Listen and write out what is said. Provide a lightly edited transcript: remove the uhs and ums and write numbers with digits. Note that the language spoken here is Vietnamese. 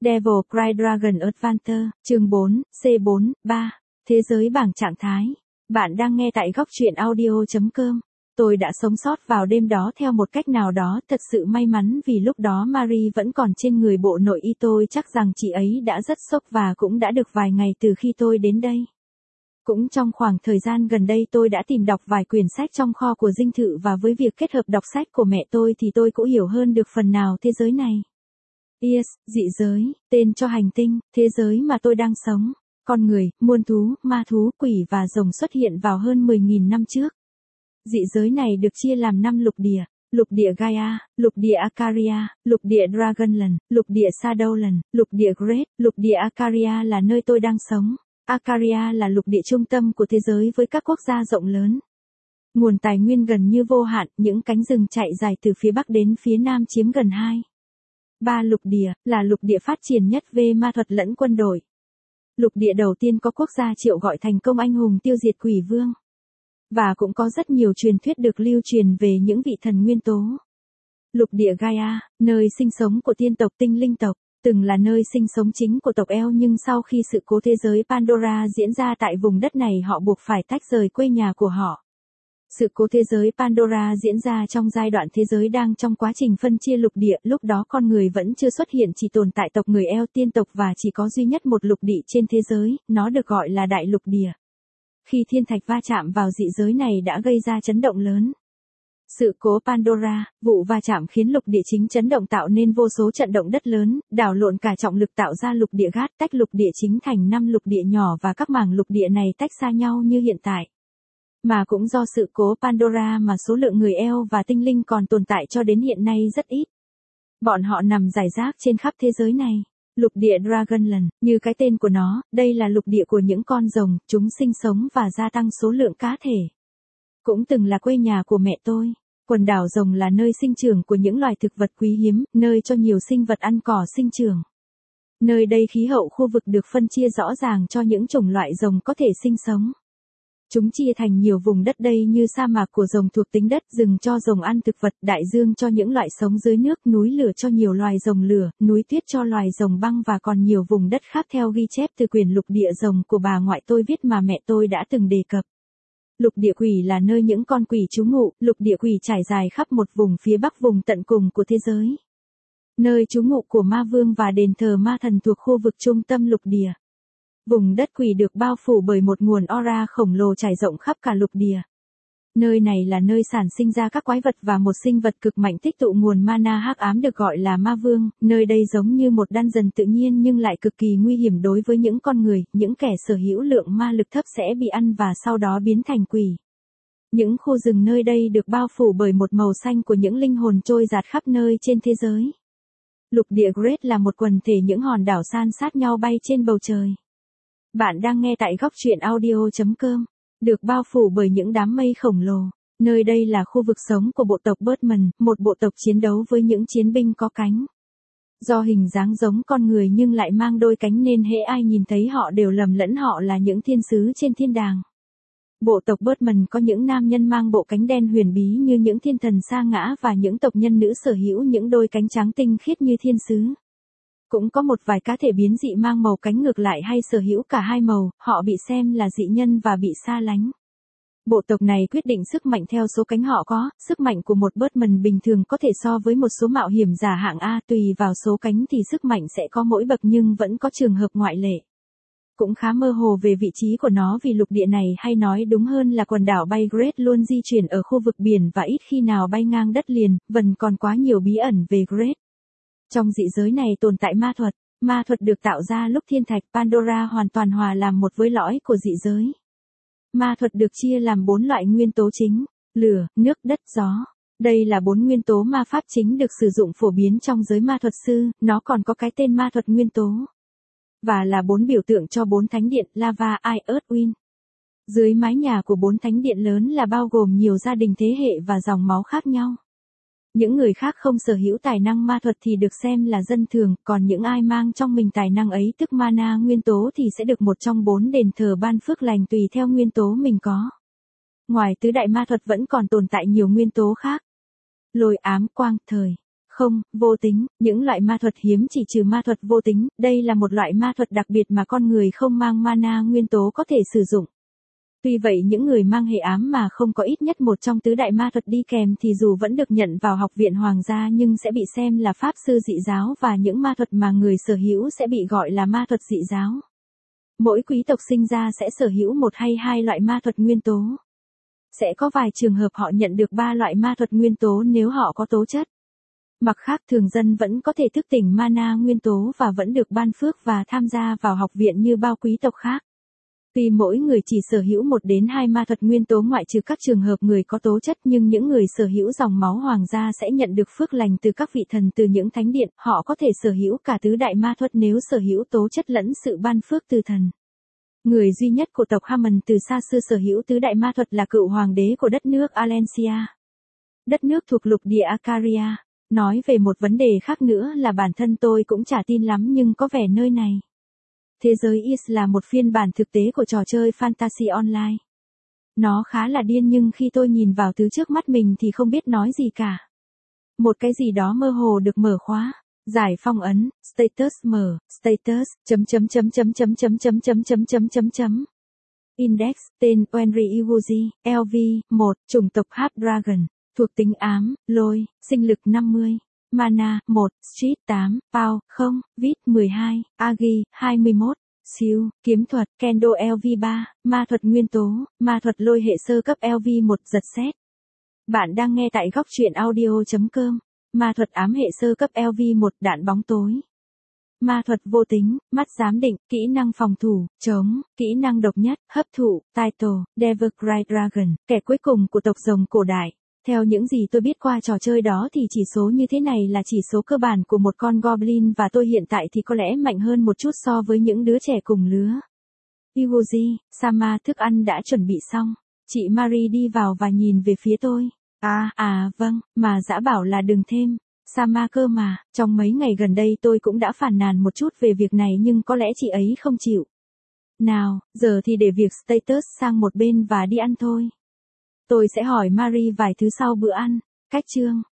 Devil Cry Dragon Adventure, chương 4, C4, 3, Thế giới bảng trạng thái. Bạn đang nghe tại góc truyện audio.com. Tôi đã sống sót vào đêm đó theo một cách nào đó, thật sự may mắn vì lúc đó Marie vẫn còn trên người bộ nội y, tôi chắc rằng chị ấy đã rất sốc và cũng đã được vài ngày từ khi tôi đến đây. Cũng trong khoảng thời gian gần đây tôi đã tìm đọc vài quyển sách trong kho của dinh thự và với việc kết hợp đọc sách của mẹ tôi thì tôi cũng hiểu hơn được phần nào thế giới này. Yes, dị giới, tên cho hành tinh, thế giới mà tôi đang sống. Con người, muôn thú, ma thú, quỷ và rồng xuất hiện vào hơn 10.000 năm trước. Dị giới này được chia làm 5 lục địa. Lục địa Gaia, lục địa Acaria, lục địa Dragonland, lục địa Shadowland, lục địa Great. Lục địa Acaria là nơi tôi đang sống. Acaria là lục địa trung tâm của thế giới với các quốc gia rộng lớn. Nguồn tài nguyên gần như vô hạn, những cánh rừng chạy dài từ phía bắc đến phía nam chiếm gần 3 lục địa, là lục địa phát triển nhất về ma thuật lẫn quân đội. Lục địa đầu tiên có quốc gia triệu gọi thành công anh hùng tiêu diệt quỷ vương. Và cũng có rất nhiều truyền thuyết được lưu truyền về những vị thần nguyên tố. Lục địa Gaia, nơi sinh sống của tiên tộc tinh linh tộc, từng là nơi sinh sống chính của tộc Eo, nhưng sau khi sự cố thế giới Pandora diễn ra tại vùng đất này họ buộc phải tách rời quê nhà của họ. Sự cố thế giới Pandora diễn ra trong giai đoạn thế giới đang trong quá trình phân chia lục địa, lúc đó con người vẫn chưa xuất hiện, chỉ tồn tại tộc người Eo tiên tộc và chỉ có duy nhất một lục địa trên thế giới, nó được gọi là Đại Lục Địa. Khi thiên thạch va chạm vào dị giới này đã gây ra chấn động lớn. Sự cố Pandora, vụ va chạm khiến lục địa chính chấn động tạo nên vô số trận động đất lớn, đảo lộn cả trọng lực tạo ra lục địa Gat, tách lục địa chính thành 5 lục địa nhỏ và các mảng lục địa này tách xa nhau như hiện tại. Mà cũng do sự cố Pandora mà số lượng người Eo và tinh linh còn tồn tại cho đến hiện nay rất ít. Bọn họ nằm rải rác trên khắp thế giới này. Lục địa Dragonland, như cái tên của nó, đây là lục địa của những con rồng, chúng sinh sống và gia tăng số lượng cá thể. Cũng từng là quê nhà của mẹ tôi. Quần đảo rồng là nơi sinh trưởng của những loài thực vật quý hiếm, nơi cho nhiều sinh vật ăn cỏ sinh trưởng. Nơi đây khí hậu khu vực được phân chia rõ ràng cho những chủng loại rồng có thể sinh sống. Chúng chia thành nhiều vùng đất đây như sa mạc của rồng thuộc tính đất, rừng cho rồng ăn thực vật, đại dương cho những loại sống dưới nước, núi lửa cho nhiều loài rồng lửa, núi tuyết cho loài rồng băng và còn nhiều vùng đất khác theo ghi chép từ quyển lục địa rồng của bà ngoại tôi viết mà mẹ tôi đã từng đề cập. Lục địa quỷ là nơi những con quỷ trú ngụ, lục địa quỷ trải dài khắp một vùng phía bắc vùng tận cùng của thế giới. Nơi trú ngụ của ma vương và đền thờ ma thần thuộc khu vực trung tâm lục địa. Vùng đất quỷ được bao phủ bởi một nguồn aura khổng lồ trải rộng khắp cả lục địa. Nơi này là nơi sản sinh ra các quái vật và một sinh vật cực mạnh tích tụ nguồn mana hắc ám được gọi là ma vương. Nơi đây giống như một dungeon tự nhiên nhưng lại cực kỳ nguy hiểm đối với những con người, những kẻ sở hữu lượng ma lực thấp sẽ bị ăn và sau đó biến thành quỷ. Những khu rừng nơi đây được bao phủ bởi một màu xanh của những linh hồn trôi dạt khắp nơi trên thế giới. Lục địa Great là một quần thể những hòn đảo san sát nhau bay trên bầu trời. Bạn đang nghe tại góc truyện audio.com, được bao phủ bởi những đám mây khổng lồ. Nơi đây là khu vực sống của bộ tộc Birdman, một bộ tộc chiến đấu với những chiến binh có cánh. Do hình dáng giống con người nhưng lại mang đôi cánh nên hễ ai nhìn thấy họ đều lầm lẫn họ là những thiên sứ trên thiên đàng. Bộ tộc Birdman có những nam nhân mang bộ cánh đen huyền bí như những thiên thần sa ngã và những tộc nhân nữ sở hữu những đôi cánh trắng tinh khiết như thiên sứ. Cũng có một vài cá thể biến dị mang màu cánh ngược lại hay sở hữu cả hai màu, họ bị xem là dị nhân và bị xa lánh. Bộ tộc này quyết định sức mạnh theo số cánh họ có, sức mạnh của một Birdman bình thường có thể so với một số mạo hiểm giả hạng A, tùy vào số cánh thì sức mạnh sẽ có mỗi bậc nhưng vẫn có trường hợp ngoại lệ. Cũng khá mơ hồ về vị trí của nó vì lục địa này hay nói đúng hơn là quần đảo bay Great luôn di chuyển ở khu vực biển và ít khi nào bay ngang đất liền, vẫn còn quá nhiều bí ẩn về Great. Trong dị giới này tồn tại ma thuật được tạo ra lúc thiên thạch Pandora hoàn toàn hòa làm một với lõi của dị giới. Ma thuật được chia làm 4 loại nguyên tố chính, lửa, nước, đất, gió. Đây là 4 nguyên tố ma pháp chính được sử dụng phổ biến trong giới ma thuật sư, nó còn có cái tên ma thuật nguyên tố. Và là 4 biểu tượng cho 4 thánh điện, lava, ice, earth, wind. Dưới mái nhà của 4 thánh điện lớn là bao gồm nhiều gia đình thế hệ và dòng máu khác nhau. Những người khác không sở hữu tài năng ma thuật thì được xem là dân thường, còn những ai mang trong mình tài năng ấy tức mana nguyên tố thì sẽ được một trong 4 đền thờ ban phước lành tùy theo nguyên tố mình có. Ngoài tứ đại ma thuật vẫn còn tồn tại nhiều nguyên tố khác. Lôi, ám, quang, thời. Không, vô tính, những loại ma thuật hiếm chỉ trừ ma thuật vô tính, đây là một loại ma thuật đặc biệt mà con người không mang mana nguyên tố có thể sử dụng. Tuy vậy những người mang hệ ám mà không có ít nhất một trong tứ đại ma thuật đi kèm thì dù vẫn được nhận vào học viện hoàng gia nhưng sẽ bị xem là pháp sư dị giáo và những ma thuật mà người sở hữu sẽ bị gọi là ma thuật dị giáo. Mỗi quý tộc sinh ra sẽ sở hữu một hay hai loại ma thuật nguyên tố. Sẽ có vài trường hợp họ nhận được 3 loại ma thuật nguyên tố nếu họ có tố chất. Mặt khác thường dân vẫn có thể thức tỉnh mana nguyên tố và vẫn được ban phước và tham gia vào học viện như bao quý tộc khác. Tuy mỗi người chỉ sở hữu 1 đến 2 ma thuật nguyên tố ngoại trừ các trường hợp người có tố chất nhưng những người sở hữu dòng máu hoàng gia sẽ nhận được phước lành từ các vị thần từ những thánh điện, họ có thể sở hữu cả tứ đại ma thuật nếu sở hữu tố chất lẫn sự ban phước từ thần. Người duy nhất của tộc Hammond từ xa xưa sở hữu tứ đại ma thuật là cựu hoàng đế của đất nước Alensia. Đất nước thuộc lục địa Acaria. Nói về một vấn đề khác nữa là bản thân tôi cũng chả tin lắm nhưng có vẻ nơi này. Thế giới Is là một phiên bản thực tế của trò chơi Fantasy Online. Nó khá là điên nhưng khi tôi nhìn vào thứ trước mắt mình thì không biết nói gì cả. Một cái gì đó mơ hồ được mở khóa. Giải phong ấn, status mở, status, Index, tên, Wenry Iwuji, LV, 1, chủng tộc Half Dragon, thuộc tính ám, lôi, sinh lực 50, mana, 1, street 8, pow, 0, vit 12, agi, 21, siêu, kiếm thuật, kendo LV 3, ma thuật nguyên tố, ma thuật lôi hệ sơ cấp LV 1 giật sét. Bạn đang nghe tại góc truyện audio.com. Ma thuật ám hệ sơ cấp LV1 đạn bóng tối. Ma thuật vô tính, mắt giám định, kỹ năng phòng thủ, chống, kỹ năng độc nhất, hấp thụ, title, Devil Cry Dragon, kẻ cuối cùng của tộc rồng cổ đại. Theo những gì tôi biết qua trò chơi đó thì chỉ số như thế này là chỉ số cơ bản của một con goblin và tôi hiện tại thì có lẽ mạnh hơn một chút so với những đứa trẻ cùng lứa. Iwuji, Sama thức ăn đã chuẩn bị xong. Chị Marie đi vào và nhìn về phía tôi. Vâng, mà dã bảo là đừng thêm. Sama cơ mà, trong mấy ngày gần đây tôi cũng đã phàn nàn một chút về việc này nhưng có lẽ chị ấy không chịu. Nào, giờ thì để việc status sang một bên và đi ăn thôi. Tôi sẽ hỏi Marie vài thứ sau bữa ăn. Cách chương.